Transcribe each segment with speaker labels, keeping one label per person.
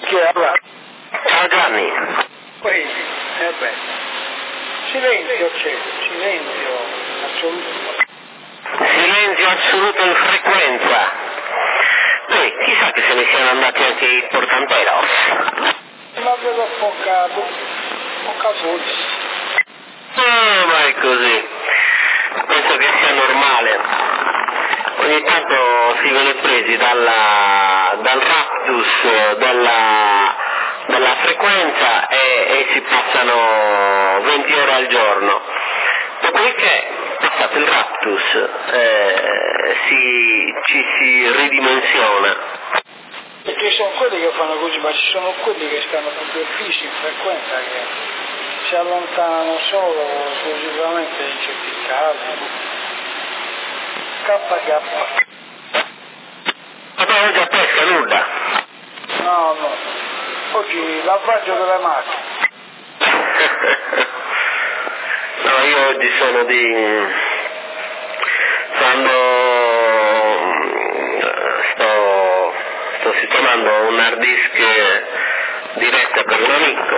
Speaker 1: Chi è? Allora.
Speaker 2: Ciao Gianni.
Speaker 1: Poi, beh. Silenzio c'è, silenzio assoluto.
Speaker 2: Silenzio assoluto in frequenza. Poi, chissà che se ne siano andati anche i portanteros.
Speaker 1: Ma vedo poca voce.
Speaker 2: Ma è così. Penso che sia normale. Ogni tanto si viene presi dal raptus della frequenza e si passano 20 ore al giorno. Dopodiché, passato il raptus, ci si ridimensiona.
Speaker 1: Perché sono quelli che fanno così, ma ci sono quelli che stanno proprio fissi in frequenza, che si allontanano solo esclusivamente in certi casi. KK.
Speaker 2: Ma oggi a pesca nuda?
Speaker 1: No. Oggi lavaggio delle macchine.
Speaker 2: No, io oggi sto sistemando un hard disk diretta per un amico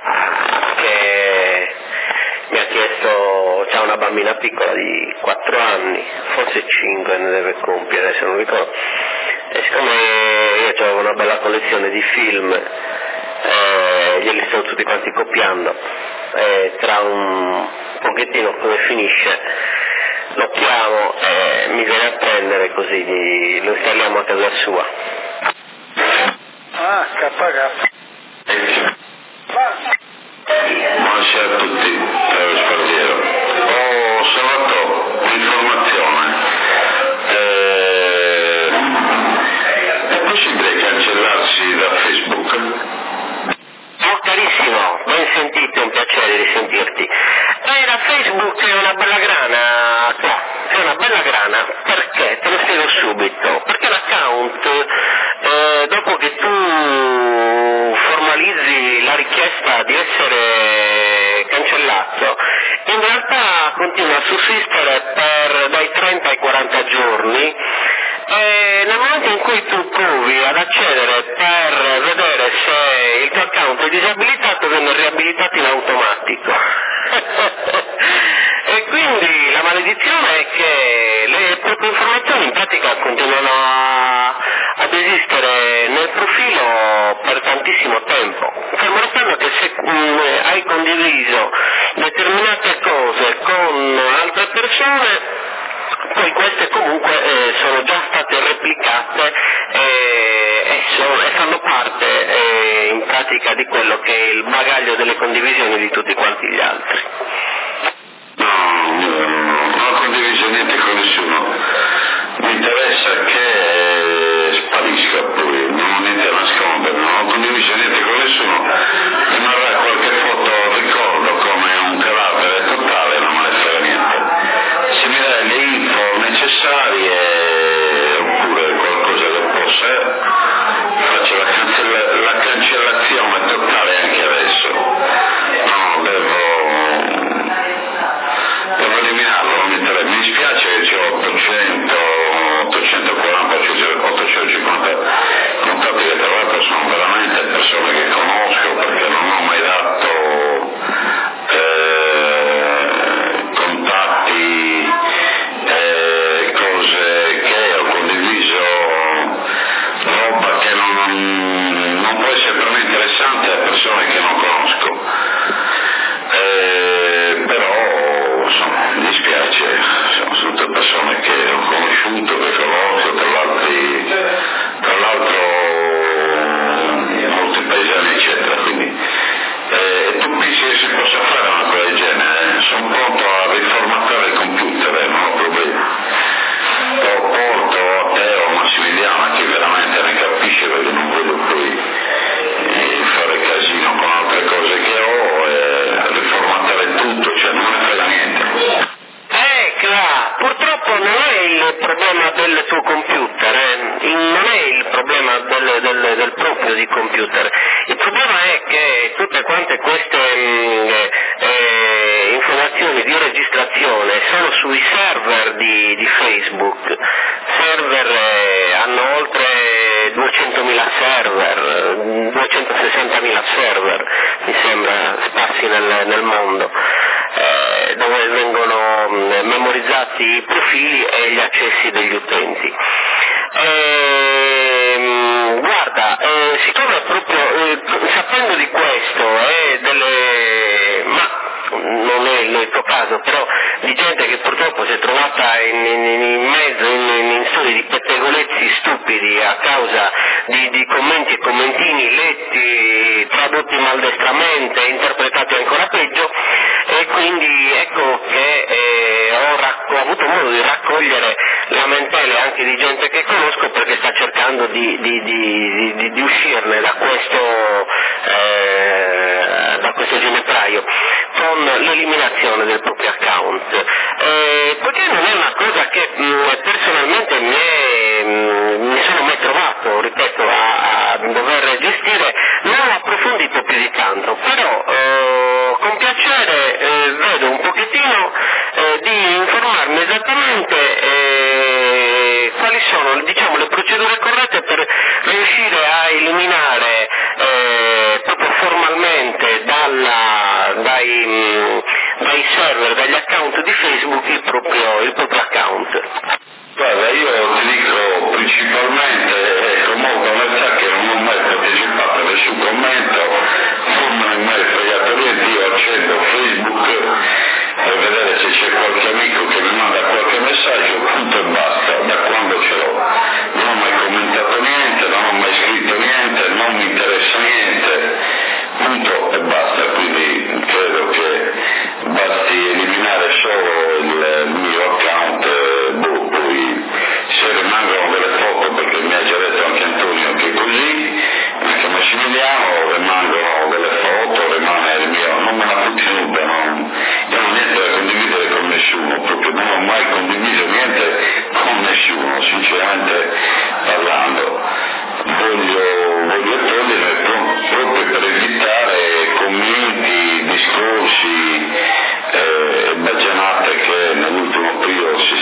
Speaker 2: che mi ha chiesto, c'ha una bambina piccola di 4 anni, forse 5 ne deve compiere, adesso non ricordo, e siccome io avevo una bella collezione di film, glieli sto tutti quanti copiando, tra un pochettino come finisce lo chiamo e mi viene a prendere, così lo installiamo a casa sua.
Speaker 1: Ah, KK.
Speaker 3: Buonasera a tutti, Teo Spardiero. Ho salvato l'informazione. È possibile cancellarsi da Facebook?
Speaker 2: Oh carissimo, ben sentito, un piacere di sentirti. Da Facebook è una bella grana, è una bella grana, perché? Te lo spiego subito, perché l'account, dopo che tu formalizzi la richiesta di essere cancellato, in realtà continua a sussistere dai 30 ai 40 giorni, e nel momento in cui tu provi ad accedere per vedere se il tuo account è disabilitato, viene riabilitato in automatico. E quindi la maledizione è che le proprie informazioni in pratica continuano ad esistere nel profilo per tantissimo tempo, fermo restando che se hai condiviso determinate cose con altre persone, poi queste comunque sono già state replicate e fanno parte in pratica di quello che è il bagaglio delle condivisioni di tutti quanti gli altri.
Speaker 3: No, non ho condiviso niente con nessuno. Mi interessa che sparisca poi, non ho niente da nascondere, non ho condiviso niente con nessuno. Rimarrà qualche foto ricordo come un carattere totale, non me ne frega niente. Se mi dai le info necessarie oppure qualcosa che possa, faccio la cancellazione totale anche adesso. No, devo eliminarlo, non mi interessa. Mi dispiace che c'ho 840, 850 contatti che tra l'altro sono veramente persone che conosco, perché non ho mai dato contatti, cose che ho condiviso, roba che non può essere per me interessante a persone che non conosco. Però insomma, mi dispiace, sono tutte persone che ho conosciuto, che conosco, tra l'altro molti paesani eccetera, quindi tu pensi che si possa fare una cosa del genere? Sono pronto a riformattare il computer, non ho problemi. Lo porto a te o a Massimiliano, che veramente ne capisce, perché non voglio poi fare casino con altre cose che ho e riformattare tutto, cioè non me ne frega niente.
Speaker 2: Purtroppo non è il problema del tuo computer, non è il problema del proprio di computer, il problema è che tutte quante queste informazioni di registrazione sono sui server di Facebook, server hanno oltre 200.000 server, 200.000 60.000 server, mi sembra, sparsi nel mondo, dove vengono memorizzati i profili e gli accessi degli utenti. Guarda, siccome proprio sapendo di questo non è il tuo caso, però di gente che purtroppo si è trovata in mezzo in storie di pettegolezzi stupidi a causa di commenti e commentini letti, tradotti maldestramente, interpretati ancora peggio, e quindi ecco che ho avuto modo di raccogliere lamentele anche di gente che conosco, perché sta cercando di uscirne da questo ginepraio con l'eliminazione del proprio account, poiché non è una cosa che personalmente mi sono mai trovato, ripeto, a dover gestire, non ho approfondito più di tanto, però con piacere vedo un pochettino di informarmi esattamente quali sono, diciamo, le procedure corrette per riuscire a eliminare proprio formalmente dai server, dagli account di Facebook il proprio account.
Speaker 3: Guarda, io ti dico principalmente con molta onestà che non ho mai partecipato a nessun commento, non me ne è mai fregato niente, io accendo Facebook per vedere se c'è qualche amico che mi manda qualche messaggio, punto e basta, da quando ce l'ho. Non ho mai commentato niente, non ho mai scritto niente, non mi interessa niente, punto e basta, quindi credo che basti eliminare solo il mio account, poi se rimangono delle foto, perché mi ha già detto anche Antonio che è così, anche Massimiliano, rimangono delle foto, rimane il mio, non me la butti nuda, io non ho niente da condividere con nessuno, proprio non ho mai condiviso niente con nessuno, sinceramente parlando. Voglio togliere proprio per evitare commenti, discorsi, baggianate che nell'ultimo periodo si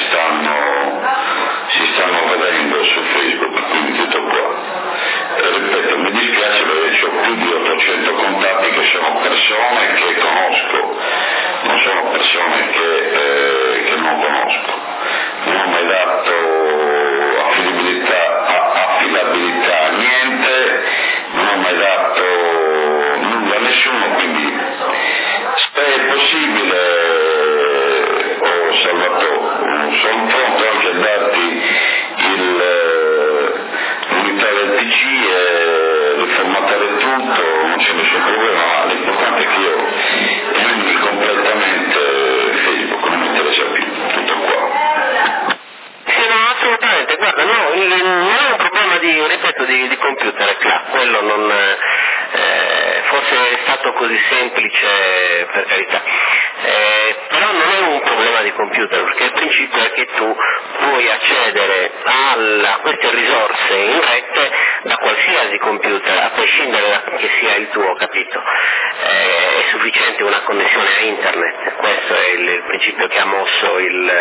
Speaker 3: stanno vedendo su Facebook, quindi tutto qua. Ripeto, mi dispiace perché ho più di 800 contatti che sono persone che conosco, non sono persone che non conosco. Non ho mai dato affidabilità a niente, non ho mai dato nulla a nessuno, quindi se è possibile, Salvatore, sono pronto anche a darti l'unità del PC e riformattare tutto, non c'è nessun problema, ma l'importante è che io elimini completamente Facebook, non mi interessa più, tutto qua.
Speaker 2: Sì, no, assolutamente, guarda, no, non è un problema di computer, quello non forse è stato così semplice, per carità, però non è un problema di computer, perché il principio è che tu puoi accedere a queste risorse in rete da qualsiasi computer, a prescindere da che sia il tuo, capito? È sufficiente una connessione a internet, questo è il principio che ha mosso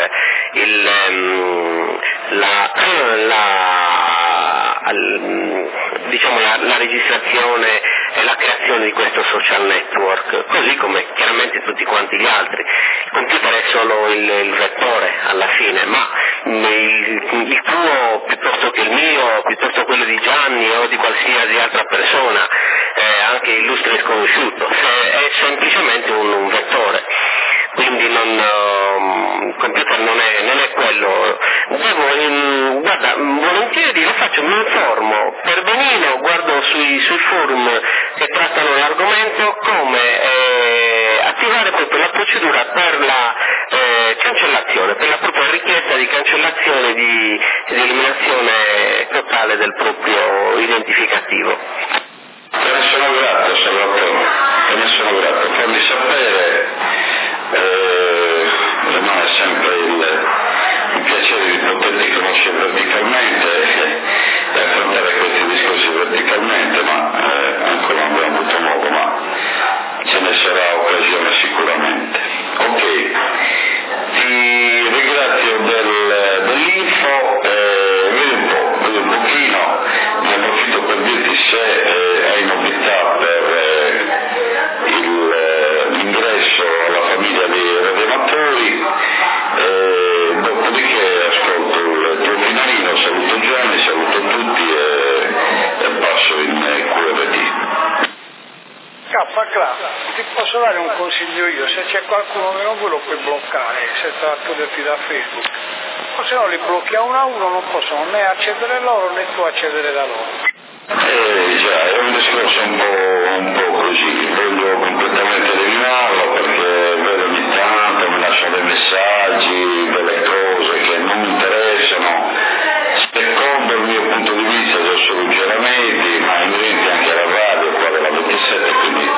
Speaker 2: la registrazione e la creazione di questo social network, così come chiaramente tutti quanti gli altri. Il computer è solo il vettore alla fine, ma il tuo piuttosto che il mio, piuttosto quello di Gianni o di qualsiasi altra persona, anche illustre e sconosciuto, è semplicemente un vettore. Quindi il computer non è quello. Guarda, volentieri lo faccio, mi informo per benino, guardo sui forum che trattano l'argomento come attivare proprio la procedura per la cancellazione, per la propria richiesta di cancellazione di eliminazione totale del proprio identificativo.
Speaker 3: Te ne sono grato, Salvatore, te ne sono grato, fammi sapere, rimane sempre il piacere di poterti conoscere verticalmente e affrontare questi discorsi verticalmente, ma ancora non abbiamo avuto modo, ma ce ne sarà occasione sicuramente. Ok, ti ringrazio dell'info, vedi un pochino, ne approfitto per dirti se hai novità
Speaker 1: ti posso dare un consiglio io, se c'è qualcuno che non vuole lo puoi bloccare senza toglierti da Facebook, o se no li blocchi a uno, non possono né accedere loro né tu accedere da loro.
Speaker 3: Già, è un discorso un po' così, voglio completamente eliminarlo perché vedo ogni tanto mi lasciano dei messaggi, delle cose che non mi interessano, secondo il mio punto di vista sono solo giuramenti, ma evidenti anche alla radio, qua della 27, quindi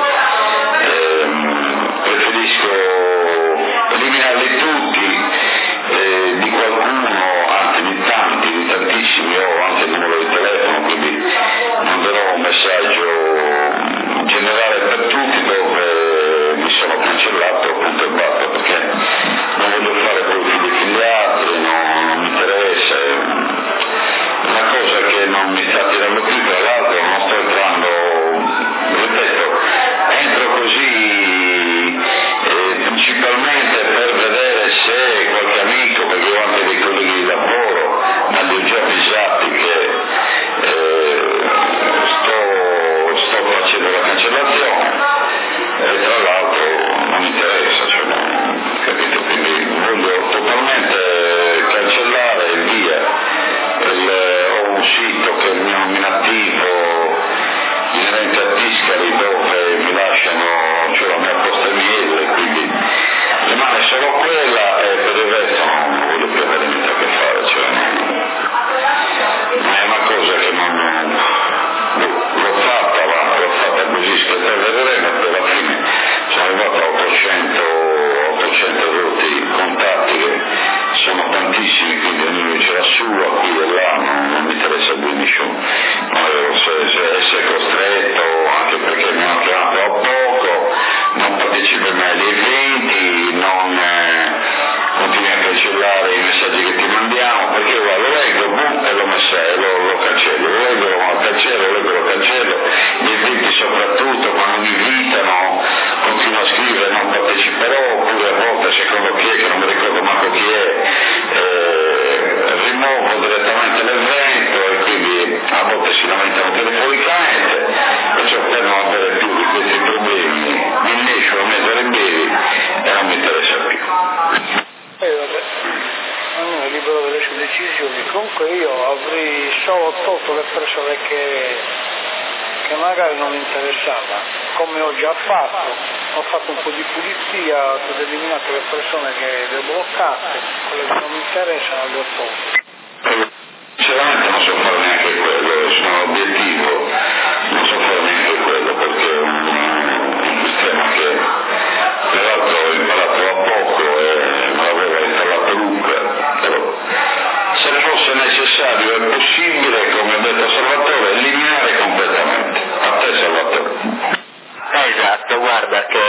Speaker 3: preferisco eliminarli tutti, di qualcuno, anche di tanti, di tantissimi, ho anche il numero di telefono, quindi manderò un messaggio generale per tutti dove mi sono cancellato appunto e basta, perché non voglio fare poi figli figliati, non mi interessa, è una cosa che non mi sta tirando più, tra l'altro non sto entrando, ripeto, entro così principalmente per vedere se qualche amico, perché ho anche dei colleghi di lavoro, ma li ho già avvisati che sto facendo la cancellazione e tra l'altro non mi interessa, cioè, capito? Quindi voglio totalmente cancellare e via. Ho un sito che è il mio nominativo inerente a Tiscali dove mi lasciano, cioè la mia posta email, e quindi rimane solo quella e per il resto non voglio più avere niente a che fare, cioè, ma è una cosa che non l'ho fatta così schiattare e poi alla fine sono arrivato a 800 rotti contatti che sono tantissimi, quindi ognuno c'è la sua, qui e là, non mi interessa più nessuno, se essere costretto, anche perché mi hanno chiamato a poco, non partecipi mai agli eventi, non continui a cancellare i messaggi che ti mandiamo, perché guarda, lo leggo, boom, e lo cancello, lo leggo, lo cancello, gli eventi soprattutto quando mi invitano, continuo a scrivere, non parteciperò, oppure a volte secondo chi è, che non mi ricordo manco chi è, rimuovo direttamente l'evento e quindi a volte si lamentano telefonicamente, perciò per non avere più di questi problemi mi lascio a mettere in piedi e non mi interessa più.
Speaker 1: Vabbè, ognuno è libero delle sue decisioni, comunque io avrei solo tolto le persone che magari non mi interessava, come ho già fatto, ho fatto un po' di pulizia, ho eliminato le persone che le ho bloccate, quelle che non mi interessano le ho tolte.
Speaker 3: Sinceramente non so fare neanche quello, sono obiettivo, non so fare neanche quello perché è un sistema che tra l'altro ho imparato da poco e me l'aveva installato Luca, però se fosse necessario e possibile, come ha detto Salvatore, eliminare completamente. A te Salvatore.
Speaker 2: Esatto, guarda che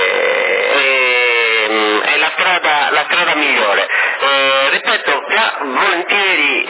Speaker 2: è la strada migliore. Ripeto, volentieri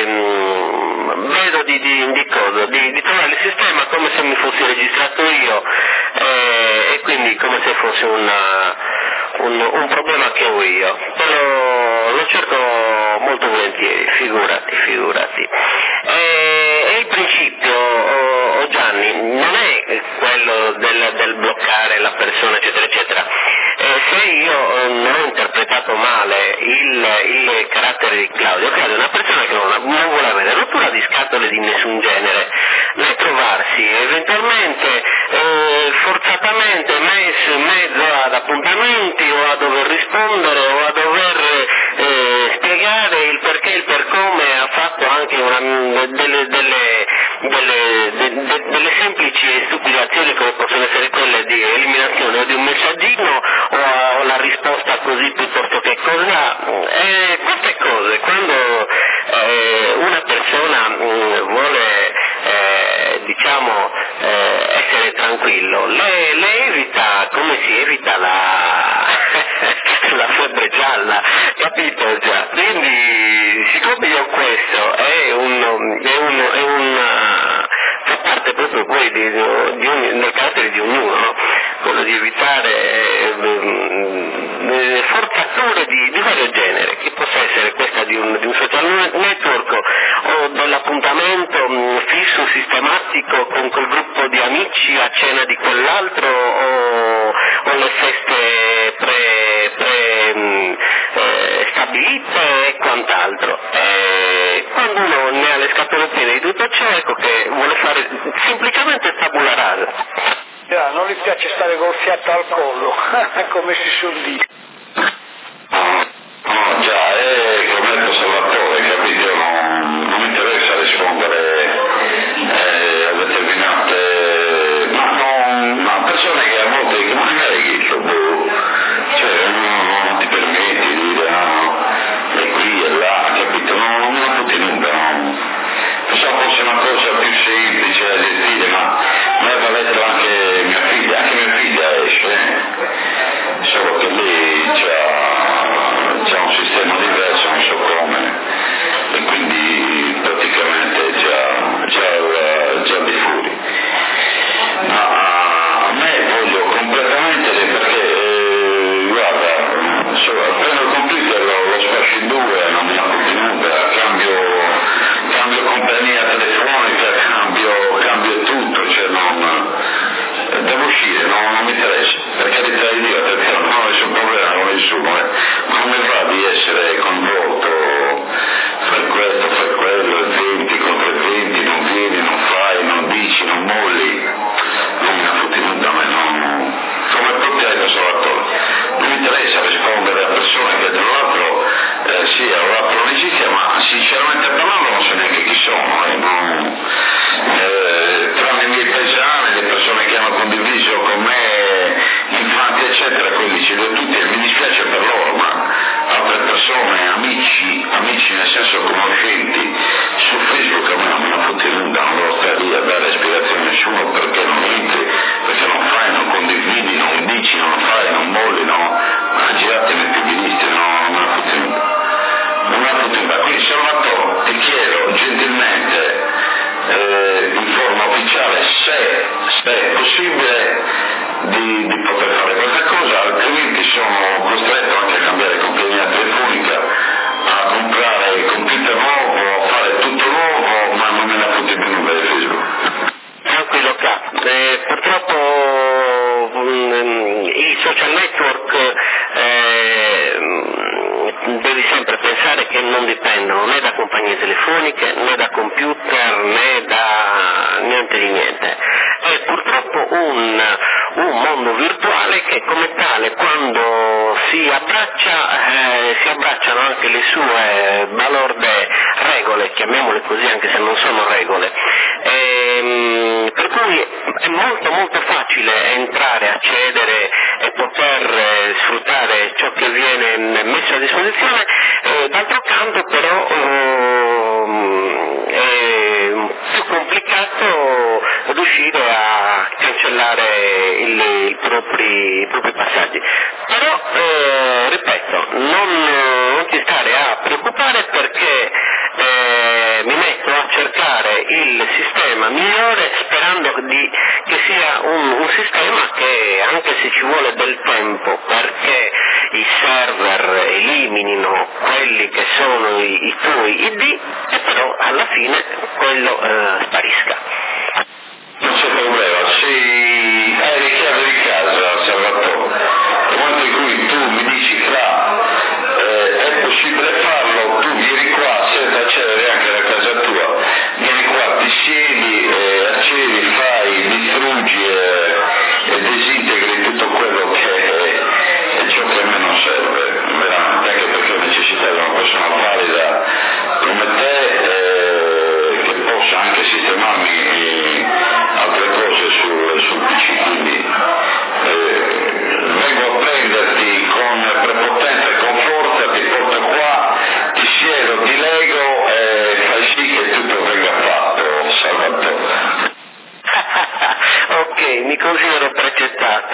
Speaker 2: vedo di trovare il sistema come se mi fossi registrato io e quindi come se fosse un problema che ho io, però lo cerco molto volentieri, figurati. E il principio, Gianni, non è quello del bloccare la persona eccetera eccetera. Se io non ho interpretato male il carattere di Claudio è una persona che non vuole avere rottura di scatole di nessun genere, né trovarsi eventualmente forzatamente messo in mezzo ad appuntamenti o a dover rispondere o a dover spiegare il perché e il per come ha fatto anche delle semplici stupidazioni come possono essere quelle di eliminazione o di un messaggino o la risposta così piuttosto che cosa. Queste cose quando una persona vuole essere tranquillo le evita come si evita la febbre gialla, capito già? Quindi siccome io questo fa parte proprio poi del carattere di ognuno, no? Quello di evitare forzature di vario genere, che possa essere questa di un social network o dell'appuntamento fisso sistematico con quel gruppo gruppo di amici a cena di quell'altro o le feste stabilite e quant'altro. Quando uno ne ha le scatole piene di tutto ciò, ecco che vuole fare semplicemente tabula rasa.
Speaker 1: Non gli piace stare col fiato al collo, come si suol dire.
Speaker 3: No, già, come ha detto Salvatore, capito? Non mi interessa rispondere a determinate, ma persone che a volte dicono magari che cioè non ti permetti di dire è qui e là, capito? Non me la può tenuta, no? Pensavo fosse una cosa più semplice da gestire, ma aveva detto anche mia figlia esce, solo che lì c'è un sistema diverso, non so come, e quindi praticamente già di fuori. Ma a me voglio completamente, perché guarda, prendo il computer, lo sfascio in due, non mi ha contenuta, cambio compagnia telefonica, cambio tutto, cioè devo uscire, non mi interessa, per carità di Dio, perché non ho nessun problema con nessuno, ma come va di essere coinvolto, fai questo, fai quello, 20 contro 20, non vieni, non fai, non dici, non molli, non mi ha fottenuto a me, come proprio hai detto Salvatore, non mi interessa rispondere a persone che tra l'altro sì, ho fatto un'amicizia, ma sinceramente parlando non so neanche chi sono, tranne i miei paesani, le persone che hanno condiviso con me infanti eccetera, quelli ce li ho tutti e mi dispiace per loro, ma altre persone, amici nel senso conoscenti, su Facebook a me non me la fottenuta, non devo stare lì a dare spiegazioni a nessuno perché non entri, perché non fai, non condividi, non dici, non fai, non molli, ma girate nei più ministri, non me la fottenuta. Quindi Salvatore ti chiedo gentilmente in forma ufficiale se è possibile di poter fare questa cosa, altrimenti sono costretto anche a cambiare compagnia telefonica, a comprare il computer nuovo, a fare tutto nuovo, ma non me la fate più numero di Facebook.
Speaker 2: Tranquillo, purtroppo i social network devi sempre pensare che non dipendono né da compagnie telefoniche, né da computer, né da niente di niente. È purtroppo un mondo virtuale che come tale quando si abbracciano anche le sue balorde regole, chiamiamole così anche se non sono regole. Per cui è molto molto facile entrare, accedere e poter sfruttare ciò che viene messo a disposizione, d'altro canto però è più complicato riuscire a cancellare i propri passaggi. Però ripeto, non ti stare a preoccupare perché mi metto a cercare il sistema migliore sperando che sia un sistema che, anche se ci vuole del tempo perché i server eliminino quelli che sono i tuoi ID, e però alla fine quello sparisca.
Speaker 3: Non c'è problema, se hai le chiavi di casa, Salvatore, nel momento in cui tu mi dici che è possibile farlo, tu vieni qua senza accedere anche alla casa tua, vieni qua, ti siedi, accedi, fai, distruggi e disintegri tutto quello che è ciò che a me non serve, veramente, anche perché ho necessità di una persona valida come te, che possa anche sistemarmi altre cose sul PC, quindi vengo a prenderti con prepotenza e con forza, ti porto qua, ti siedo, ti lego e fai sì che tutto venga fatto, Salvatore.
Speaker 2: Ok, mi considero precettato.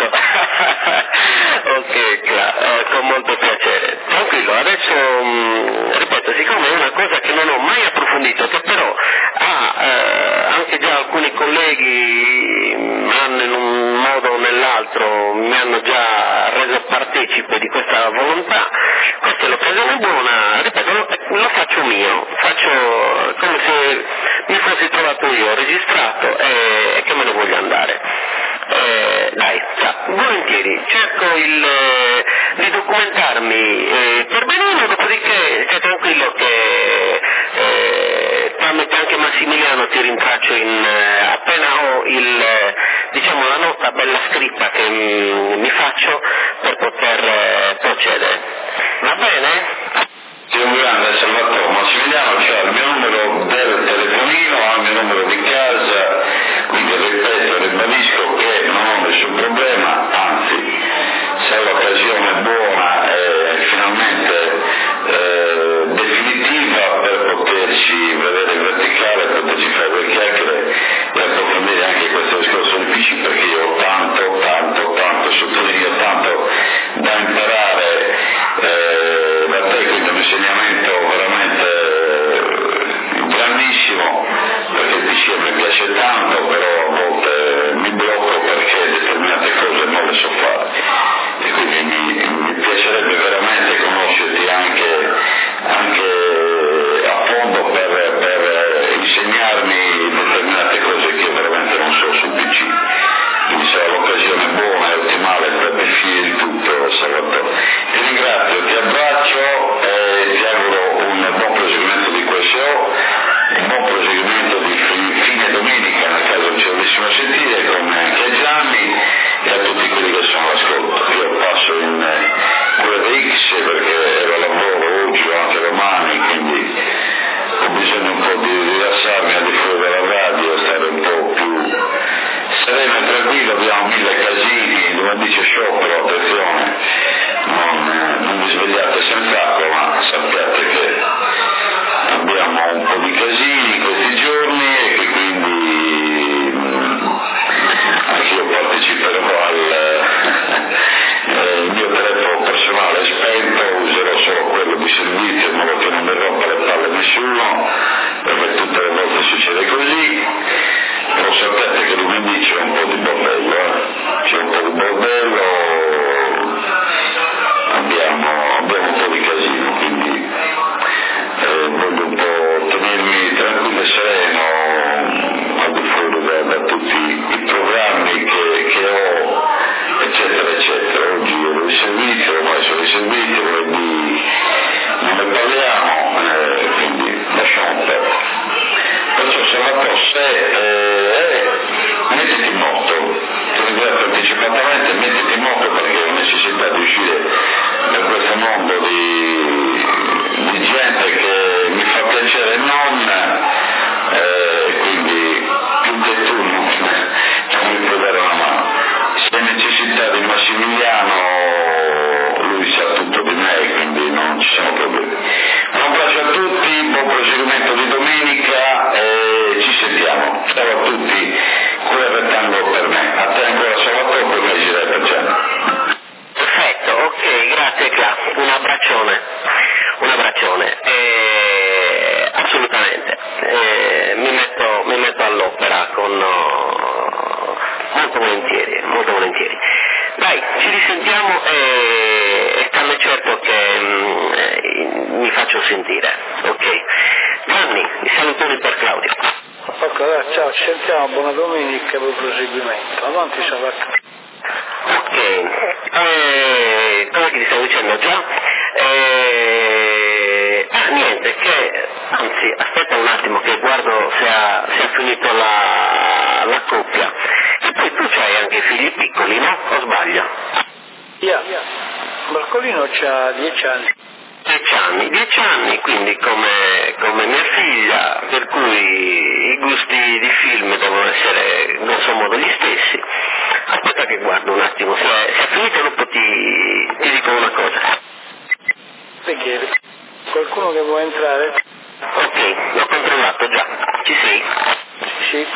Speaker 2: Ok, con molto piacere. Tranquillo, adesso ripeto, siccome è una cosa che non ho mai approfondito, che però anche già alcuni colleghi hanno in un modo o nell'altro mi hanno già reso partecipe di questa volontà, questa è l'occasione buona, ripeto, lo faccio mio, faccio come se mi fosse fossi trovato io, registrato e che me ne voglio andare. Dai, volentieri, cerco di documentarmi per benino, dopodiché stai tranquillo che tramite anche Massimiliano ti rintraccio appena ho la nota bella scritta che mi faccio per poter procedere. Va bene?
Speaker 3: Sì, un grande Salvatore. Massimiliano c'ha il mio numero del telefonino, ha il mio numero di casa, quindi ripeto, ribadisco che non ho nessun problema, anzi, se l'occasione è buona e finalmente definitiva per poterci vedere in verticale, poterci fare due chiacchiere e approfondire anche questo discorso di PC, perché io ho tanto, sottolineo tanto da imparare da te, quindi un insegnamento veramente grandissimo, perché il PC mi piace tanto, però a volte mi blocco perché determinate cose non le so fare, e quindi mi piacerebbe veramente conoscerti anche a fondo per insegnarmi determinate cose che veramente non so sul PC. Quindi sarà l'occasione buona e ottimale per definire il tutto, Salvatore. Ti ringrazio, ti abbraccio e ti auguro un buon proseguimento di QSO, un buon proseguimento di fine domenica, nel caso non ci dovessimo sentire, come anche a Gianni e a tutti quelli che sono all'ascolto. Io passo in QRX perché ero a lavoro oggi o anche domani, quindi ho bisogno un po' di rilassarmi al di fuori della radio, stare un po' più sereno e tranquillo. Abbiamo 1000 casini, lunedì c'è sciopero, attenzione, non vi svegliate senz'acqua, ma sappiate che abbiamo un po' di casini questi giorni e che quindi anche io parteciperò il mio telefono personale è spento, userò solo quello di servizio in modo che non mi rompa le palle nessuno, perché tutte le volte succede così. Però sapete che lunedì c'è un po' di bordello, c'è un po' di bordello, abbiamo un po' di casino, quindi voglio un po' tenermi tranquillo e sereno al di fuori da tutti i programmi che ho, eccetera eccetera. Oggi ero di servizio, ormai sono di servizio, lunedì non ne parliamo, quindi lasciamo perdere. Perciò Salvatore, mettiti in moto, ti ringrazio anticipatamente, mettiti in moto perché ho necessità di uscire da questo mondo di gente che mi fa piacere non, quindi più che tu non mi puoi dare una mano. Se hai necessità di Massimiliano, lui sa tutto di me, quindi non ci sono problemi. Un abbraccio a tutti, buon proseguimento di domenica e ci sentiamo. Ciao a tutti, quello tango per me. A te ancora Salvatore, poi mi girai per Gianni.
Speaker 2: Perfetto, ok, grazie Cla, un abbraccione. Assolutamente, mi metto all'opera molto volentieri. Dai, ci risentiamo e stanno certo che mi faccio sentire, ok? Gianni, i salutoni per Claudio.
Speaker 1: Ok, dai, ciao, ci sentiamo, buona domenica e buon proseguimento. Avanti Salvatore.
Speaker 2: Ok, cosa che ti stavo dicendo già? Niente, che anzi aspetta un attimo che guardo se ha finito la coppia. E poi tu c'hai anche figli piccoli, no? O sbaglio?
Speaker 1: Marcolino c'ha 10 anni.
Speaker 2: 10 anni, quindi come mia figlia, per cui i gusti di film devono essere grosso modo gli stessi. Aspetta che guardo un attimo, se è finito dopo ti dico una cosa.
Speaker 1: Perché qualcuno che vuole entrare?
Speaker 2: Ok, l'ho controllato già, ci sei?
Speaker 1: Sì.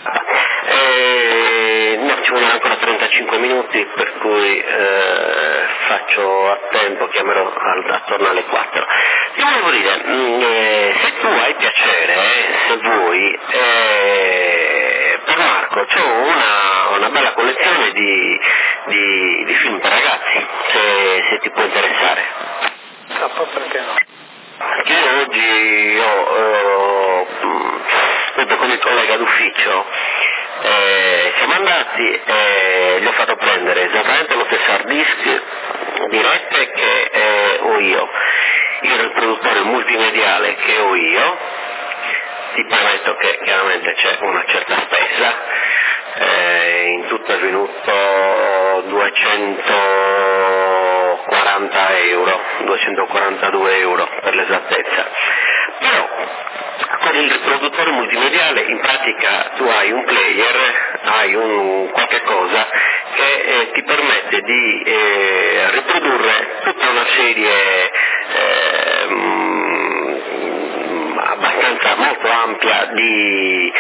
Speaker 2: No, ci vogliono ancora 35 minuti, per cui faccio a tempo, chiamerò attorno alle 4. Ti volevo dire, se tu hai piacere, se vuoi, per Marco c'ho una bella collezione di film per ragazzi, se ti può interessare.
Speaker 1: Poi perché no?
Speaker 2: Perché oggi appunto con il collega d'ufficio, siamo andati e gli ho fatto prendere esattamente lo stesso hard disk di rete che ho io il produttore multimediale che ho io. Ti premetto che chiaramente c'è una certa spesa, in tutto è venuto 240 euro, 242 euro per l'esattezza, però con il riproduttore multimediale in pratica tu hai un player, hai un qualche cosa che ti permette di riprodurre tutta una serie abbastanza molto ampia di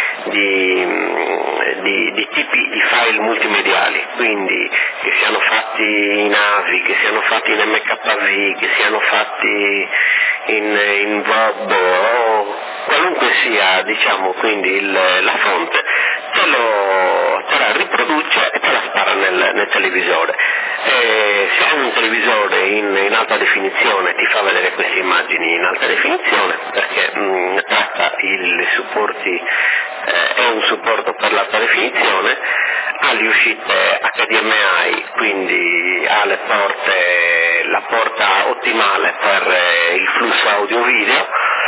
Speaker 2: tipi di file multimediali, quindi che siano fatti in AVI, che siano fatti in MKV, che siano fatti in VOD o qualunque sia, diciamo, quindi la fonte, te la riproduce e te la spara nel televisore. Se hai un televisore in alta definizione ti fa vedere queste immagini in alta definizione, perché tratta i supporti, è un supporto per l'alta definizione, ha le uscite HDMI, quindi ha la porta ottimale per il flusso audio-video,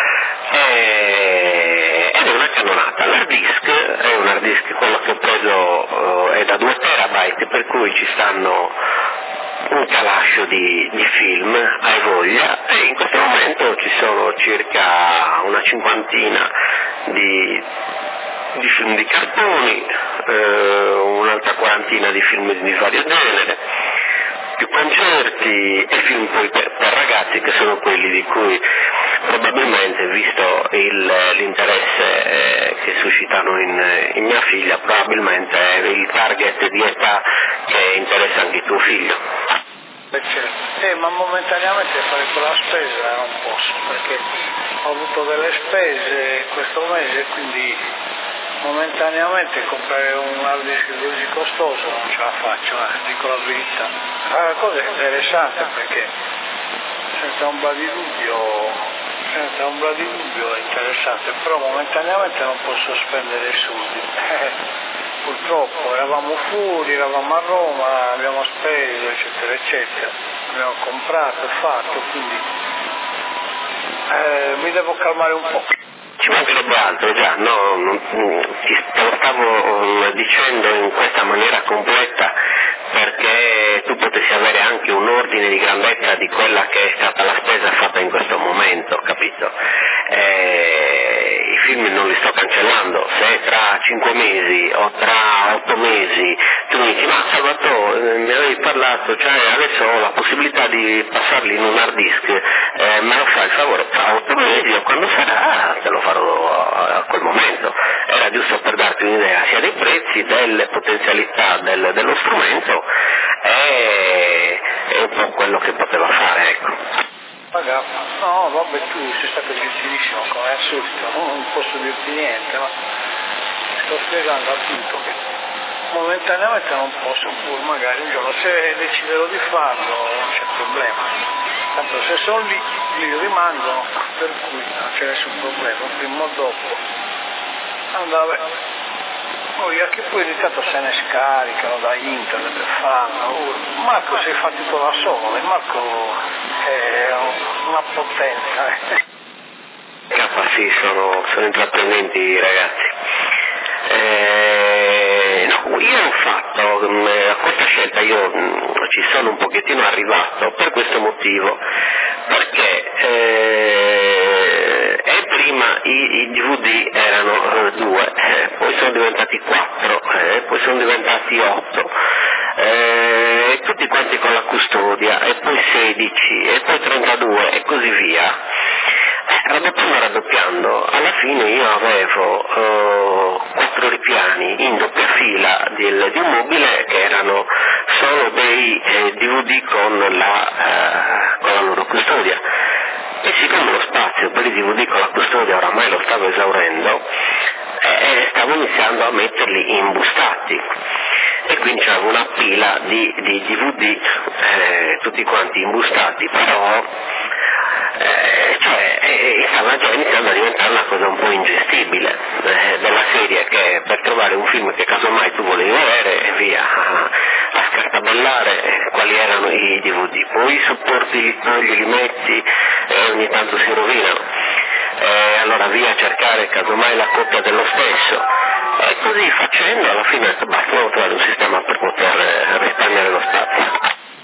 Speaker 2: ed è una cannonata. L'hard disk è un hard disk, quello che ho preso è da 2 terabyte, per cui ci stanno un calascio di film, hai voglia, e in questo momento ci sono circa una 50 di film di cartoni, un'altra 40 di film di vario genere, più concerti e film poi per ragazzi, che sono quelli di cui probabilmente, visto l'interesse che suscitano in mia figlia, probabilmente è il target di età che interessa anche tuo figlio.
Speaker 1: Certo. Ma momentaneamente fare quella spesa non posso, perché ho avuto delle spese questo mese, quindi momentaneamente comprare un hard disk così costoso non ce la faccio, dico la verità. La cosa è interessante, perché senza ombra di dubbio è interessante, però momentaneamente non posso spendere i soldi. Purtroppo eravamo fuori, eravamo a Roma, abbiamo speso, eccetera, eccetera, abbiamo comprato e fatto, quindi mi devo calmare un po'.
Speaker 2: Ci mancherebbe altro, già, no, te lo stavo dicendo in questa maniera completa perché tu potessi avere anche un ordine di grandezza di quella che è stata la spesa fatta in questo momento, capito? I film non li sto cancellando, se tra 5 mesi o tra 8 mesi tu mi dici ma Salvatore mi avevi parlato, cioè adesso ho la possibilità di passarli in un hard disk, me lo fai il favore tra 8 mesi o quando sarà te lo farò a quel momento. Era giusto per darti un'idea sia dei prezzi, delle potenzialità dello strumento e un po' quello che poteva fare, ecco.
Speaker 1: No, vabbè, tu sei stato gentilissimo come al solito, non posso dirti niente, ma sto spiegando appunto che momentaneamente non posso, pur magari un giorno se deciderò di farlo non c'è problema, tanto se sono lì rimangono, per cui non c'è nessun problema, prima o dopo andava. Poi anche poi di tanto se ne scaricano da internet per farlo. Marco si fa tutto da solo, e Marco è una potenza.
Speaker 2: Sì, sono intraprendenti ragazzi. No, io ho fatto a questa scelta, io ci sono un pochettino arrivato per questo motivo, perché prima i DVD erano 2, poi sono diventati 4, poi sono diventati 8, tutti quanti con la custodia, e poi 16, e poi 32 e così via. Raddoppiando, alla fine io avevo 4 ripiani in doppia fila di un mobile che erano solo dei DVD con la loro custodia. E siccome lo spazio per i DVD con la custodia oramai lo stavo esaurendo, stavo iniziando a metterli imbustati, e quindi c'avevo una pila di DVD tutti quanti imbustati, però c'è stava già iniziando a diventare una cosa un po' ingestibile, della serie che per trovare un film che casomai tu volevi vedere e via a scartabellare quali erano i DVD, poi i supporti li togli, li metti e ogni tanto si rovinano, allora via a cercare casomai la copia dello stesso, e così facendo alla fine ho detto basta, devo trovare un sistema per poter risparmiare lo spazio.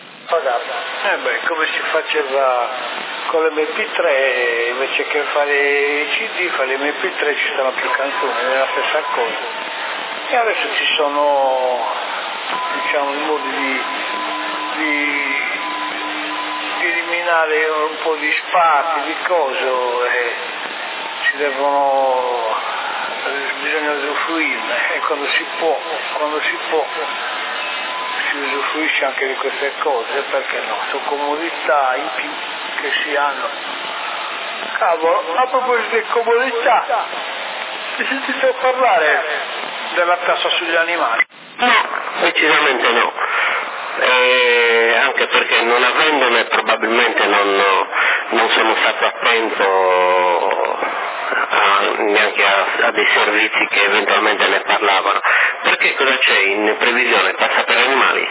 Speaker 1: Come si faceva con l'MP3, invece che fare i CD, fare l'MP3 ci sono più canzoni, è la stessa cosa. E adesso ci sono, diciamo, i modi di eliminare un po' di spazi, di cose, bisogna usufruirne, e quando si può si usufruisce anche di queste cose, perché no? Sono comodità in più che si hanno. Cavolo, a proposito di comodità, hai sentito parlare della tassa sugli animali?
Speaker 2: No, decisamente no. Anche perché non avendone probabilmente non sono stato attento neanche a dei servizi che eventualmente ne parlavano. Perché cosa c'è in previsione? Tassa per animali?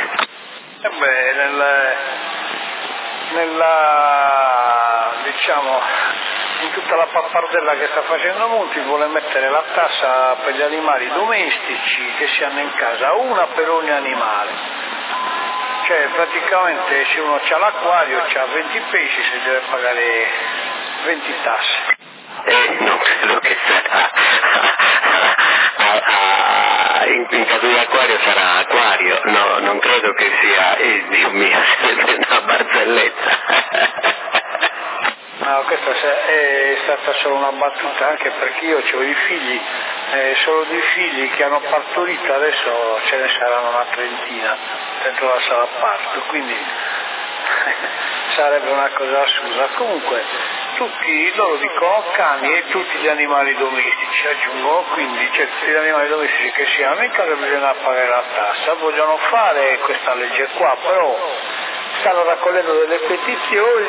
Speaker 1: Diciamo, in tutta la pappardella che sta facendo Monti vuole mettere la tassa per gli animali domestici che si hanno in casa, una per ogni animale. Cioè praticamente se uno ha l'acquario, ha 20 pesci, si deve pagare 20 tasse.
Speaker 2: Non credo che sarà in caso di acquario sarà acquario, no, non credo che sia, Dio mio, una barzelletta.
Speaker 1: No, questa è stata solo una battuta, anche perché io ho i figli, solo di figli che hanno partorito, adesso ce ne saranno una trentina dentro la sala parto, quindi sarebbe una cosa assurda. Comunque tutti loro dicono cani e tutti gli animali domestici, aggiungono, quindi tutti gli animali domestici che si hanno in casa bisogna pagare la tassa. Vogliono fare questa legge qua, però stanno raccogliendo delle petizioni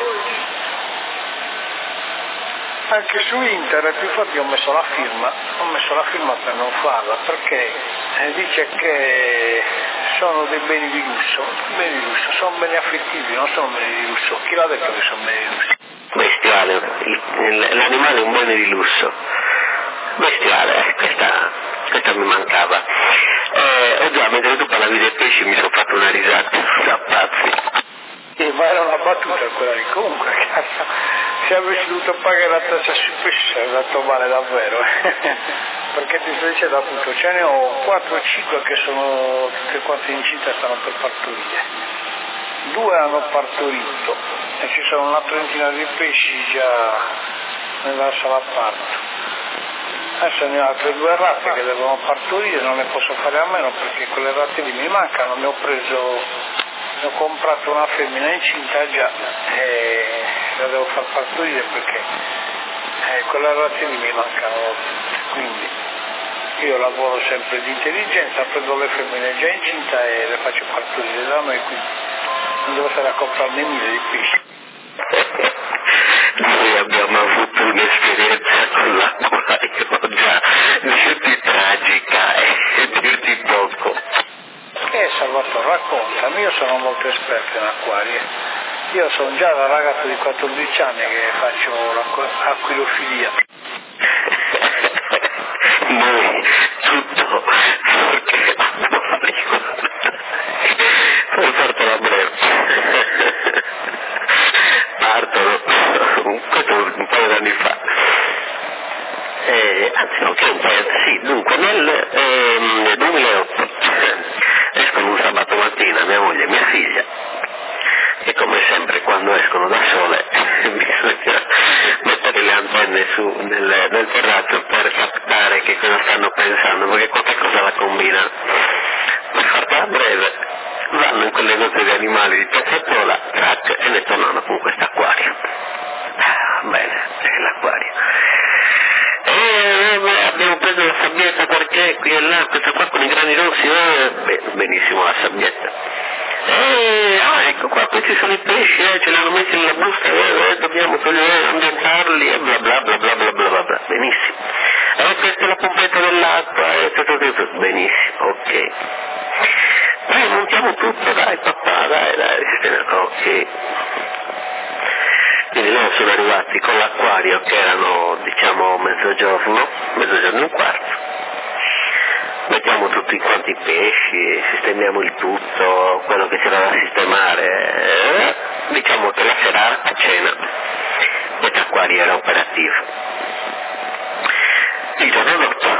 Speaker 1: anche su internet, infatti ho messo la firma per non farla, perché dice che sono dei beni di lusso, sono beni affettivi, non sono beni di lusso. Chi l'ha detto che sono beni di lusso?
Speaker 2: Bestiale, l'animale è un bene di lusso, bestiale, questa mi mancava. Ho già, mentre tu parlavi dei pesci mi sono fatto una risata da pazzi.
Speaker 1: Ma era una battuta quella lì, comunque, se avessi dovuto pagare la tassa sui pesci sarebbe andato male davvero, perché ti sto dicendo appunto, ce ne ho 4 o 5 che sono tutte quante incinte e stanno per partorire, 2 hanno partorito e ci sono una trentina di pesci già nella sala parto. Adesso ne ho altre 2 razze che devono partorire, non ne posso fare a meno perché quelle razze lì mi mancano, ho comprato una femmina incinta già e la devo far partorire perché quelle razze lì mi mancano, quindi io lavoro sempre di intelligenza, prendo le femmine già incinta e le faccio partorire da me, quindi non devo stare a comprarne 1000 di pesci.
Speaker 2: Noi abbiamo avuto un'esperienza con l'acquario già dirti tragica e dirti poco.
Speaker 1: Salvatore, raccontami, io sono molto esperto in acquari, io sono già da ragazzo di 14 anni che faccio acquilofilia.
Speaker 2: Noi tutto perché acquario, per fartela breve, partono, questo un paio d'anni fa, anzi no, che un paio, sì, dunque nel 2008 escono un sabato mattina mia moglie e mia figlia e come sempre quando escono da sole bisogna mettere le antenne nel terrazzo per captare che cosa stanno pensando, perché qualche cosa la combina. Per fartela breve vanno in quel negozio di animali di Piazzapola, track, e ne tornano con questo acquario. Bene, è l'acquario. Abbiamo preso la sabbietta perché qui e là, questa qua con i grani rossi, benissimo la sabbietta. ecco qua, questi sono i pesci, ce li hanno messi nella busta, dobbiamo togliere, ambientarli, e bla bla bla bla bla bla bla bla, benissimo. Questa è la pompetta dell'acqua, benissimo, ok. Dai, montiamo tutto, dai papà, dai, ok. Quindi loro sono arrivati con l'acquario che erano, diciamo, mezzogiorno e un quarto. Mettiamo tutti quanti i pesci, sistemiamo il tutto, quello che c'era da sistemare, diciamo che la sera a cena questo acquario era operativo. Il giorno dopo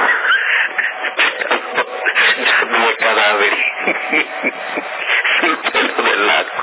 Speaker 2: già 2 cadaveri sul pelo dell'acqua.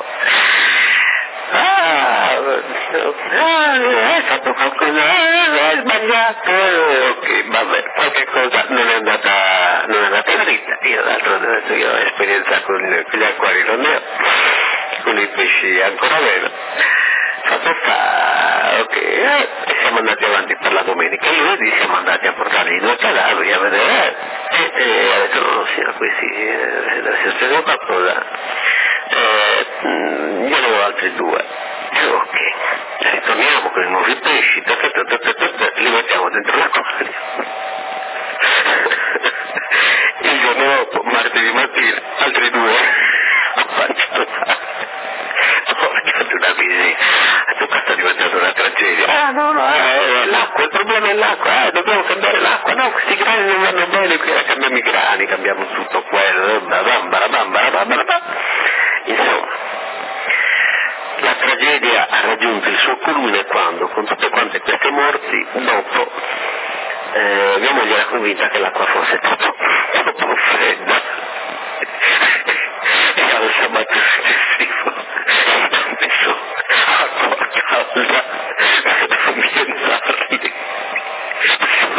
Speaker 2: È stato qualcosa, è sbagliato, ok, vabbè, qualche cosa non è andata dritta. Io d'altro io ho esperienza con gli acquari non ne ho, con i pesci ancora meno. Fatto sta, ok, siamo andati avanti per la domenica e lunedì siamo andati a portargli 2 cadaveri a vedere, e ha detto no, sì, questi si è successo qualcosa, io ne ho altri 2. Ok, ritorniamo con i nuovi pesci, li mettiamo dentro l'acquario. Il giorno dopo, martedì mattina, altri 2. Ho fatto una visita, questa è diventata una tragedia. No, l'acqua, il problema è l'acqua, dobbiamo cambiare l'acqua, no, questi grani non vanno bene, qui cambiamo i grani, cambiamo tutto quello, insomma. La tragedia ha raggiunto il suo culmine quando, con tutte quante queste morti, dopo mia moglie era convinta che l'acqua fosse troppo fredda e al sabato successivo ha messo acqua calda per ambientarli. Sono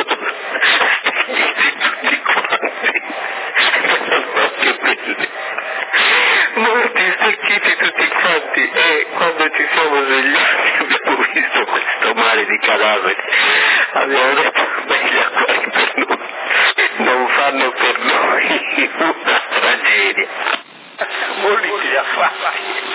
Speaker 2: tutti quanti, erano anche belli, morti, stecchiti tutti quanti, e quando ci siamo svegliati abbiamo visto questo mare di cadaveri, abbiamo detto gli acquari per noi non fanno per noi una tragedia.
Speaker 1: Bolliti gli affari.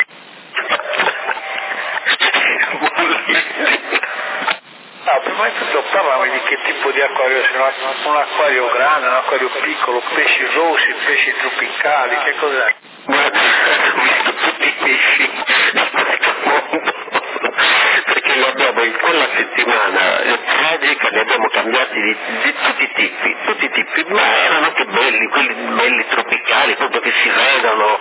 Speaker 1: Prima di tutto parlami di che tipo di acquario, se un acquario grande, un acquario piccolo, pesci rossi, pesci tropicali, che cos'è?
Speaker 2: Guarda, ho visto tutti i pesci di questo mondo, perché li abbiamo in quella settimana tragica, li abbiamo cambiati di tutti i tipi, ma erano anche belli, quelli belli tropicali, proprio che si vedono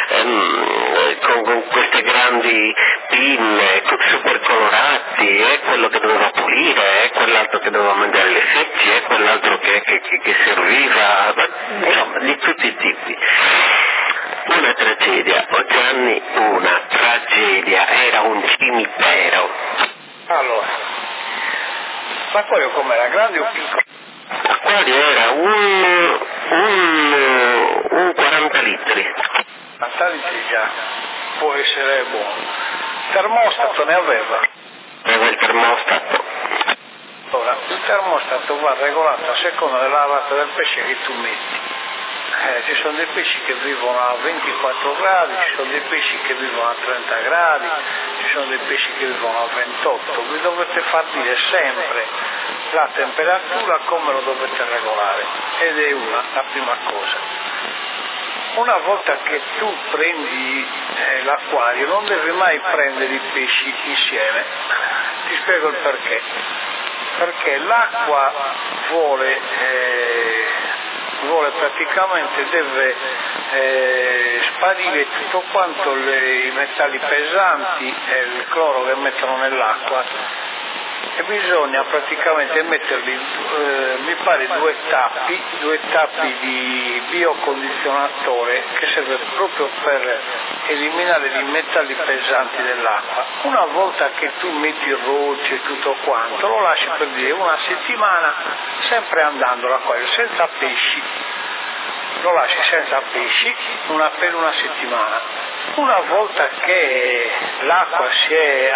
Speaker 2: con queste grandi pinne, super colorati, quello che doveva pulire, quell'altro che doveva mangiare le feci, quell'altro che serviva, insomma, di tutti i tipi. Una tragedia, Gianni, una tragedia, era un cimitero.
Speaker 1: Allora, l'acquario com'era, grande o piccolo?
Speaker 2: L'acquario era un 40 litri.
Speaker 1: 40 litri già, può essere buono. Termostato ne aveva?
Speaker 2: Aveva il termostato.
Speaker 1: Allora, il termostato va regolato a seconda della rata del pesce che tu metti. Ci sono dei pesci che vivono a 24 gradi, ci sono dei pesci che vivono a 30 gradi, ci sono dei pesci che vivono a 28. Vi dovete far dire sempre la temperatura come lo dovete regolare, ed è la prima cosa. Una volta che tu prendi l'acquario non devi mai prendere i pesci insieme. Ti spiego il perché. Perché l'acqua praticamente deve sparire tutto quanto i metalli pesanti e il cloro che mettono nell'acqua, e bisogna praticamente metterli, mi pare, due tappi di biocondizionatore che serve proprio per eliminare i metalli pesanti dell'acqua. Una volta che tu metti il roccio e tutto quanto, lo lasci per dire una settimana, sempre andando l'acquario, senza pesci. Lo lasci senza pesci per una settimana. Una volta che l'acqua si è,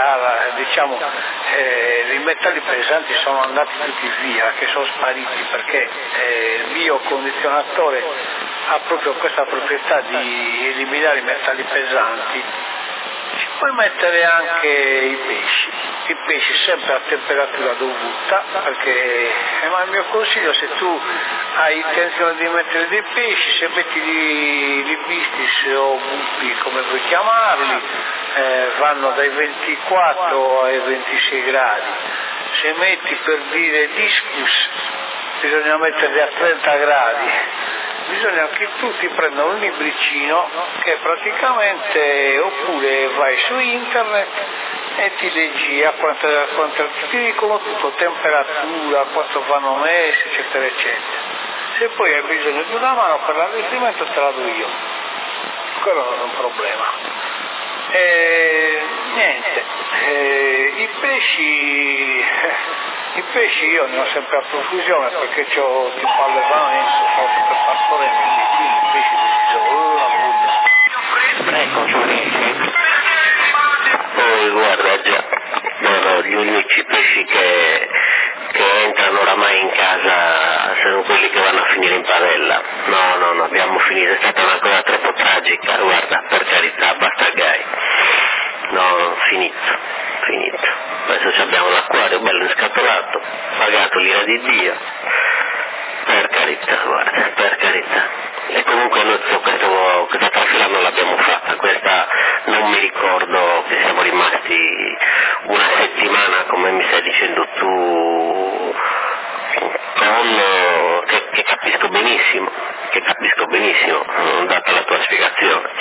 Speaker 1: i metalli pesanti sono andati tutti via, che sono spariti perché il biocondizionatore ha proprio questa proprietà di eliminare i metalli pesanti. Ci puoi mettere anche i pesci sempre a temperatura dovuta, perché ma il mio consiglio, se tu hai intenzione di mettere dei pesci, se metti i bistis o buppi, come vuoi chiamarli, vanno dai 24 ai 26 gradi. Se metti, per dire, discus, bisogna metterli a 30 gradi. Bisogna che tu ti prenda un libricino che praticamente, oppure vai su internet e ti leggi a quanto ti dicono tutto, temperatura, quanto vanno messi, eccetera eccetera. Se poi hai bisogno di una mano per l'allestimento te la do io, quello non è un problema. Niente, i pesci io ne ho sempre a profusione, perché ho tipo allevamento, sono sempre partorente, quindi i pesci
Speaker 2: Poi guarda già, gli unici pesci che entrano oramai in casa sono quelli che vanno a finire in padella. No, abbiamo finito, è stata una cosa troppo tragica, guarda, per carità, basta gai. No, finito. Adesso abbiamo l'acquario bello inscatolato, pagato l'ira di Dio. Per carità, guarda, per carità. E comunque noi questa trafila non l'abbiamo fatta, questa non mi ricordo che siamo rimasti una settimana, come mi stai dicendo tu, che capisco benissimo, data la tua spiegazione.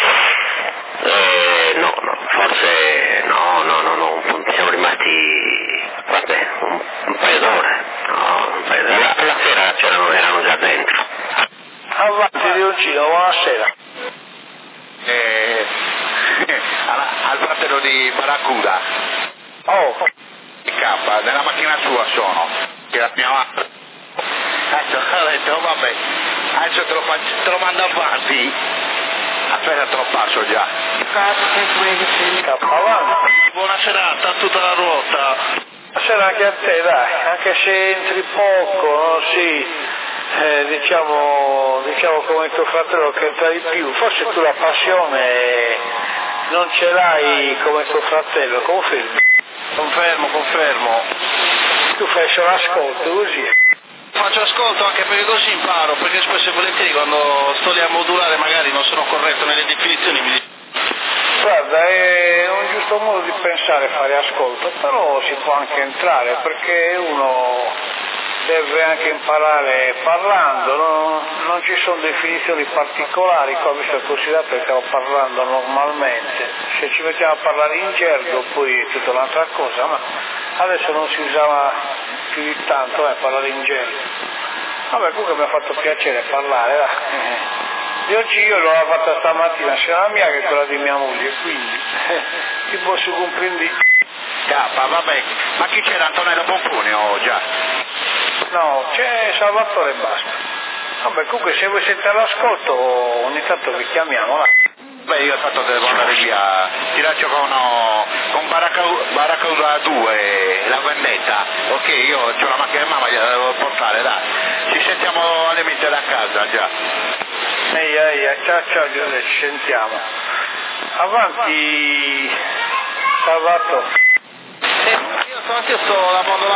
Speaker 2: Forse siamo rimasti, vabbè, un paio d'ore, alla sera erano già dentro.
Speaker 1: Avanti Dioncino, buonasera.
Speaker 3: Al fratello di Barracuda.
Speaker 1: Oh.
Speaker 3: K, nella macchina sua sono, che la mia mamma. Ho detto, vabbè, adesso te lo mando avanti. Aspetta, te lo passo già.
Speaker 1: Avanti.
Speaker 3: Buona serata a tutta la ruota.
Speaker 1: Buonasera anche a te, dai, anche se entri poco, no? Sì, diciamo come tuo fratello che entra di più, forse tu la passione non ce l'hai come tuo fratello, confermi?
Speaker 3: Confermo.
Speaker 1: Tu fai solo ascolto, così.
Speaker 3: Faccio ascolto anche perché così imparo, perché spesso e volentieri quando sto lì a modulare magari non sono corretto nelle definizioni.
Speaker 1: Guarda, è un giusto modo di pensare fare ascolto, però si può anche entrare, perché uno deve anche imparare parlando, non ci sono definizioni particolari, qua visto e considerato che stiamo parlando normalmente, se ci mettiamo a parlare in gergo poi è tutta un'altra cosa, ma adesso non si usava più di tanto parlare in gergo. Vabbè, comunque mi ha fatto piacere parlare, dai. Di oggi io l'ho fatta stamattina sia la mia che quella di mia moglie, quindi ti posso comprendere.
Speaker 3: Vabbè, ma chi c'era, Antonello Bonfuni o già?
Speaker 1: No, c'è Salvatore e basta. Vabbè, comunque se voi siete all'ascolto ogni tanto vi chiamiamo.
Speaker 3: Beh, io tanto devo andare via, ti lascio con Barracuda 2, la vendetta. Ok, io ho la macchina di mamma, gliela devo portare, dai. Ci sentiamo alle mente da casa, già.
Speaker 1: Ciao Giuseppe, ci sentiamo. Avanti, Salvatore.
Speaker 4: Io sto lavando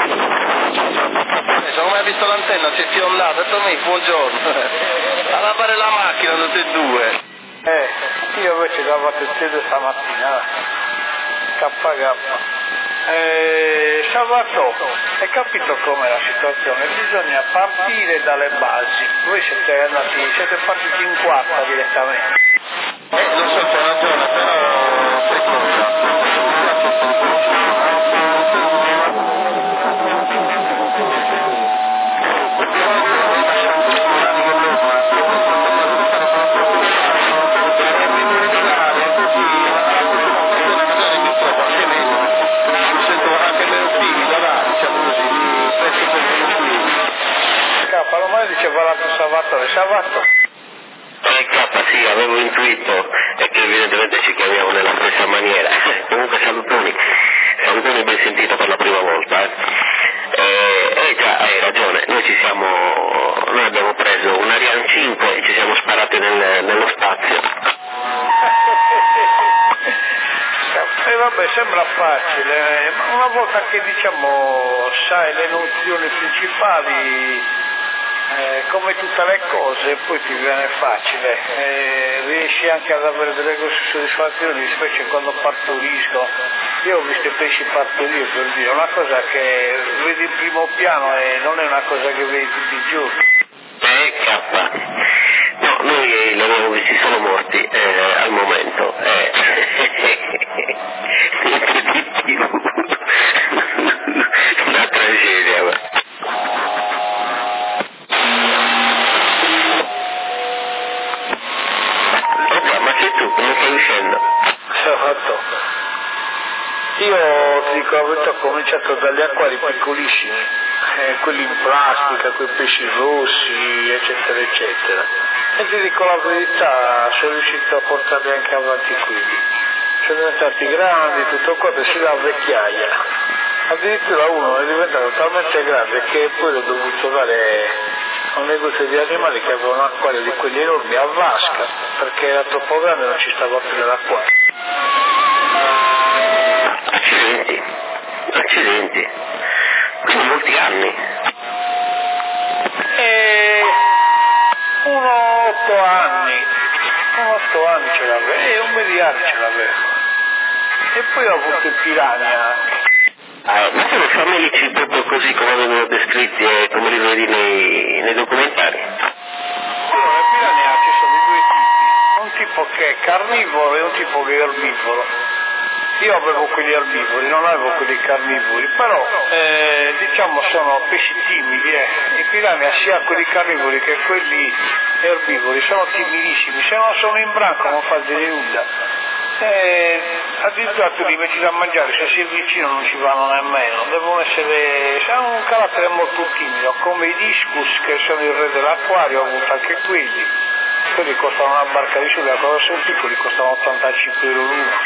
Speaker 4: come hai visto l'antenna, si è fiondato, ho detto mi, buongiorno. A lavare la macchina tutti e due.
Speaker 1: Io invece lavato tutte e due stamattina, KK. Salvatore, hai capito com'è la situazione? Bisogna partire dalle basi. Voi siete partiti in quarta direttamente.
Speaker 4: Lo so, c'è ragione, però sai cosa?
Speaker 1: Salvatore.
Speaker 2: Sì, avevo intuito e che evidentemente ci chiamiamo nella stessa maniera. Comunque salutoni ben sentito per la prima volta. Già, hai ragione, noi abbiamo preso un Ariane 5 e ci siamo
Speaker 1: Vabbè, sembra facile, ma una volta che diciamo sai le nozioni principali, come tutte le cose, poi ti viene facile, riesci anche ad avere delle grosse soddisfazioni, specie quando partoriscono. Io ho visto i pesci partorire, per dire, una cosa che vedi in primo piano e non è una cosa che vedi tutti i giorni.
Speaker 2: K. No, noi li abbiamo visti solo morti al momento. Una tragedia. Ma sei tu, come stai uscendo?
Speaker 1: Sì, ho fatto. Io ti dico la verità, ho cominciato dagli acquari piccolissimi, quelli in plastica, quei pesci rossi, eccetera, eccetera. E ti dico la verità, sono riuscito a portarli anche avanti quelli. Sono diventati grandi, tutto quanto, si dà vecchiaia. Addirittura uno è diventato talmente grande che poi l'ho dovuto dare a un negozio di animali che aveva un acquario di quelli enormi a vasca, perché era troppo grande e non ci stava più nell'acquario.
Speaker 2: Accidenti, sono molti anni.
Speaker 1: 8 anni ce l'aveva, e un miliardo ce l'aveva. E poi ho avuto il piranha.
Speaker 2: Ma sono famelici proprio così come vengono descritti e come li vedi nei documentari?
Speaker 1: Allora, il piranha ci sono i due tipi, un tipo che è carnivoro e un tipo che è erbivoro. Io avevo quelli erbivori, non avevo quelli carnivori, però diciamo sono pesci timidi, I piranha sia quelli carnivori che quelli erbivori sono timidissimi, se non sono in branco non fa dire nulla. Addirittura tu li metti da mangiare, se si avvicinano non ci vanno nemmeno, devono essere, hanno un carattere molto timido, come i discus che sono il re dell'acquario, ho avuto anche quelli costano una barca di sulla, cosa sono piccoli, costano 85 euro l'uno.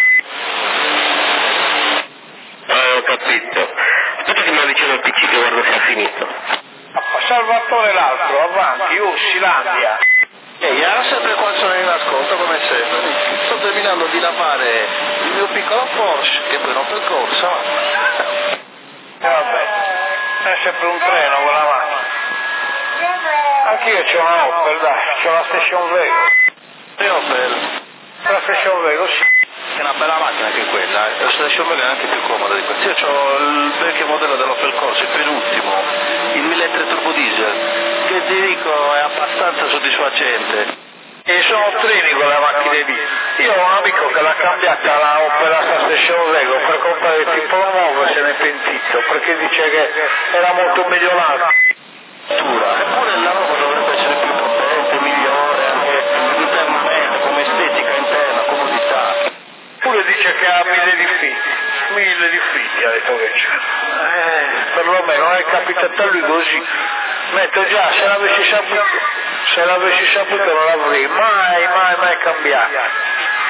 Speaker 2: Ho capito. Aspetta che mi avvicino al PC che guardo se ha finito.
Speaker 1: Salvatore l'altro, avanti, Ussilandia.
Speaker 4: Era sempre qua sono in ascolto come sempre. Sto terminando di lavare il mio piccolo Porsche che poi non percorso.
Speaker 1: Vabbè, è sempre un treno quella macchina. Anch'io c'ho una Opel, dai, c'ho la Station Wagon.
Speaker 4: E Opel?
Speaker 1: La Station Wagon, sì.
Speaker 4: È una bella macchina anche quella, La Station Wagon è anche più comoda di questa. Io ho il vecchio modello dell'Opel Corsa, il penultimo, il 1003 turbo diesel, che ti dico è abbastanza soddisfacente.
Speaker 1: E sono treni con le macchine lì. Io ho un amico che l'ha cambiata la Opel Station Wagon per comprare tipo nuovo e se ne è pentito, perché dice che era molto migliorata.
Speaker 4: Eppure la roba dovrebbe essere più potente, migliore, anche internamente, come estetica interna, comodità.
Speaker 1: Pure dice che ha 1000 difetti, ha detto che c'è. Perlomeno è capitato a lui così. Metto già, se l'avessi saputo non l'avrei mai cambiato.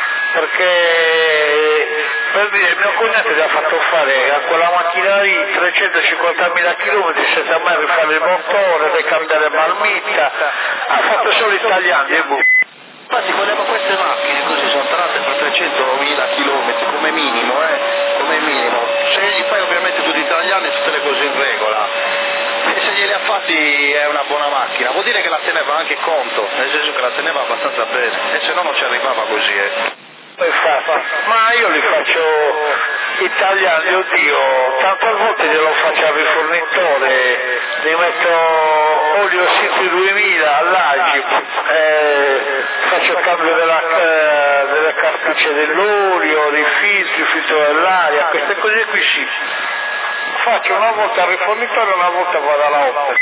Speaker 1: Perché per dire mio cognato gli ha fatto fare a quella macchina lì 350.000 km senza mai rifare il motore, ricambiare marmitta, ha fatto solo italiani e boh.
Speaker 4: Infatti volevo queste macchine così sono tratte per 300.000 km come minimo, come minimo. Se gli fai ovviamente tutti italiani tutte le cose in regola. E se glieli ha fatti è una buona macchina, vuol dire che la teneva anche conto, nel senso che la teneva abbastanza bene, e se no non ci arrivava così,
Speaker 1: Infatti, ma io li faccio italiani, oddio, tante volte glielo faccio al rifornitore, li metto olio City 2000 all'Agip, faccio il cambio delle cartucce dell'olio, dei filtri, filtro dell'aria, queste cose qui sì. Faccio una volta al rifornitore e una volta vado alla Opel.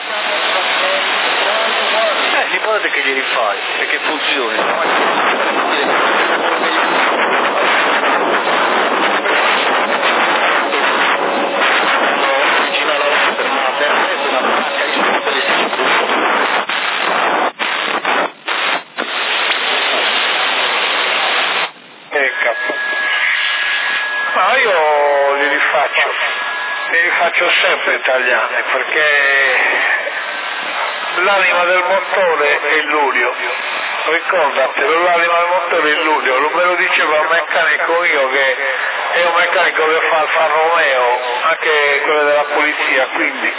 Speaker 4: l'ipotesi che glieli fai e che funzioni.
Speaker 1: No, io li rifaccio sempre italiani perché l'anima del motore è l'olio Ricordatelo, l'anima del motore in luglio, me lo diceva il meccanico mio che è un meccanico che fa Alfa Romeo, anche quello della polizia, quindi.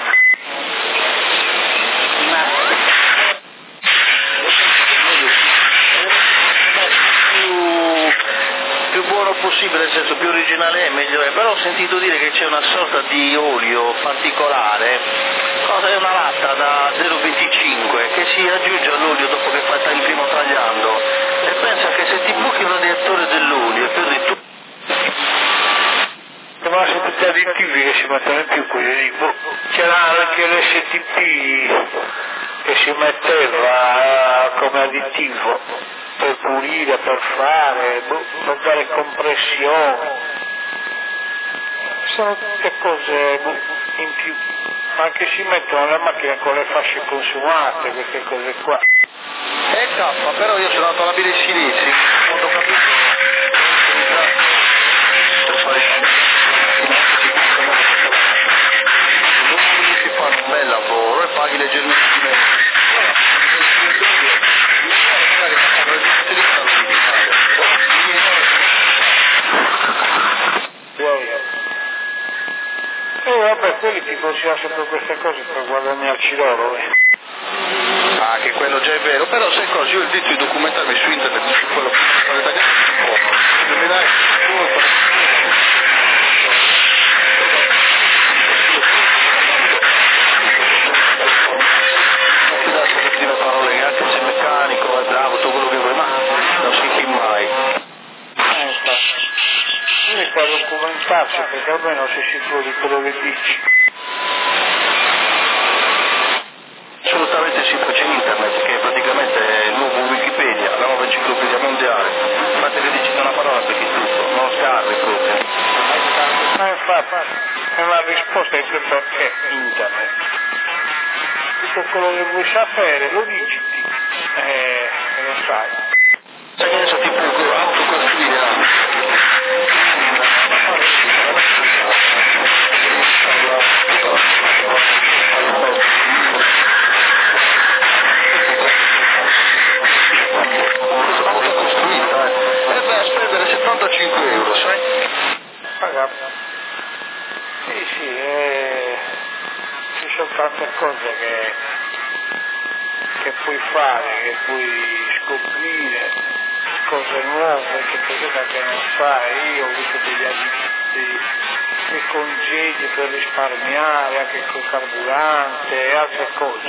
Speaker 4: Più buono possibile, nel senso più originale è, meglio è, però ho sentito dire che c'è una sorta di olio particolare, cosa è una latta da 0,25 che si aggiunge all'olio dopo che fai il primo tagliando, e pensa che se ti buchi il radiatore dell'olio e perdi tutto.
Speaker 1: Ma sono tutti additivi che si mettono in più quelli, c'era anche l'STP che si metteva come additivo per pulire, per fare, per dare compressione, sono tutte cose in più, anche si mettono nella macchina con le fasce consumate, queste cose qua.
Speaker 4: K, però io sono andato alla Bile Silesi, quando ho capito si fanno un bel lavoro e paghi leggermente di meno.
Speaker 1: Vabbè, quelli ti consigliano sempre queste cose per guadagnarci loro,
Speaker 4: Ah, che quello già è vero, però sai cosa, io ho il diritto di documentarmi su internet su quello che sto parole, anche se meccanico è bravo, tutto quello che vuoi, ma non si chi mai.
Speaker 1: Quindi per documentarsi, perché almeno sei sicuro di quello che dici.
Speaker 4: Assolutamente sì, poi c'è internet, che praticamente è il nuovo Wikipedia, la nuova enciclopedia mondiale. Infatti che dici una parola perché tutto, non scarri proprio.
Speaker 1: Ma infatti, è una risposta di tutto è internet. Tutto quello che vuoi sapere lo digiti e lo sai.
Speaker 4: Sai che adesso ti puoi autocostruire spendere 75 euro, sai?
Speaker 1: Sì, ci sono tante cose che puoi fare, che puoi scoprire, cose nuove che non sai. Io ho visto dei congedi per risparmiare, anche col carburante e altre cose.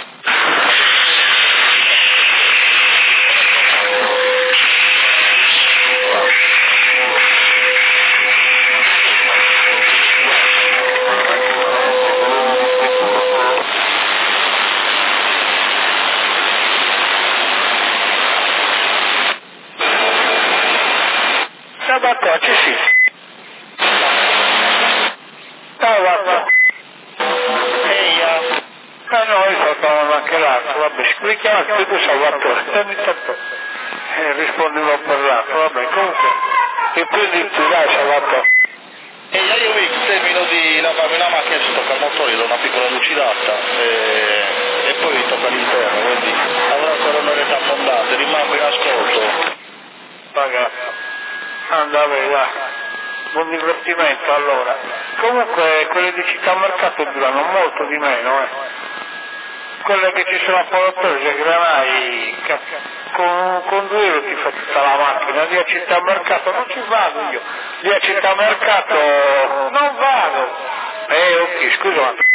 Speaker 1: Sabato ci sì. Guarda. Noi saltavamo anche l'altro, vabbè, mi chiamate tu Salvatore, ogni tanto rispondevo per l'altro, vabbè, comunque, e prendi tu, dai Salvatore.
Speaker 4: E io termino di lavarmi una macchina, si tocca il motore, do una piccola lucidata e poi tocca l'interno, quindi avrò ancora un'oretta abbondante, rimango in ascolto.
Speaker 1: Ragazzi, andate là, buon divertimento allora. Comunque quelle di città mercato durano molto di meno, Quelle che ci sono a Polotorge, Granai, con 2 euro ti fa tutta la macchina, lì a città mercato non ci vado io, lì a città mercato non vado. Ok, scusa.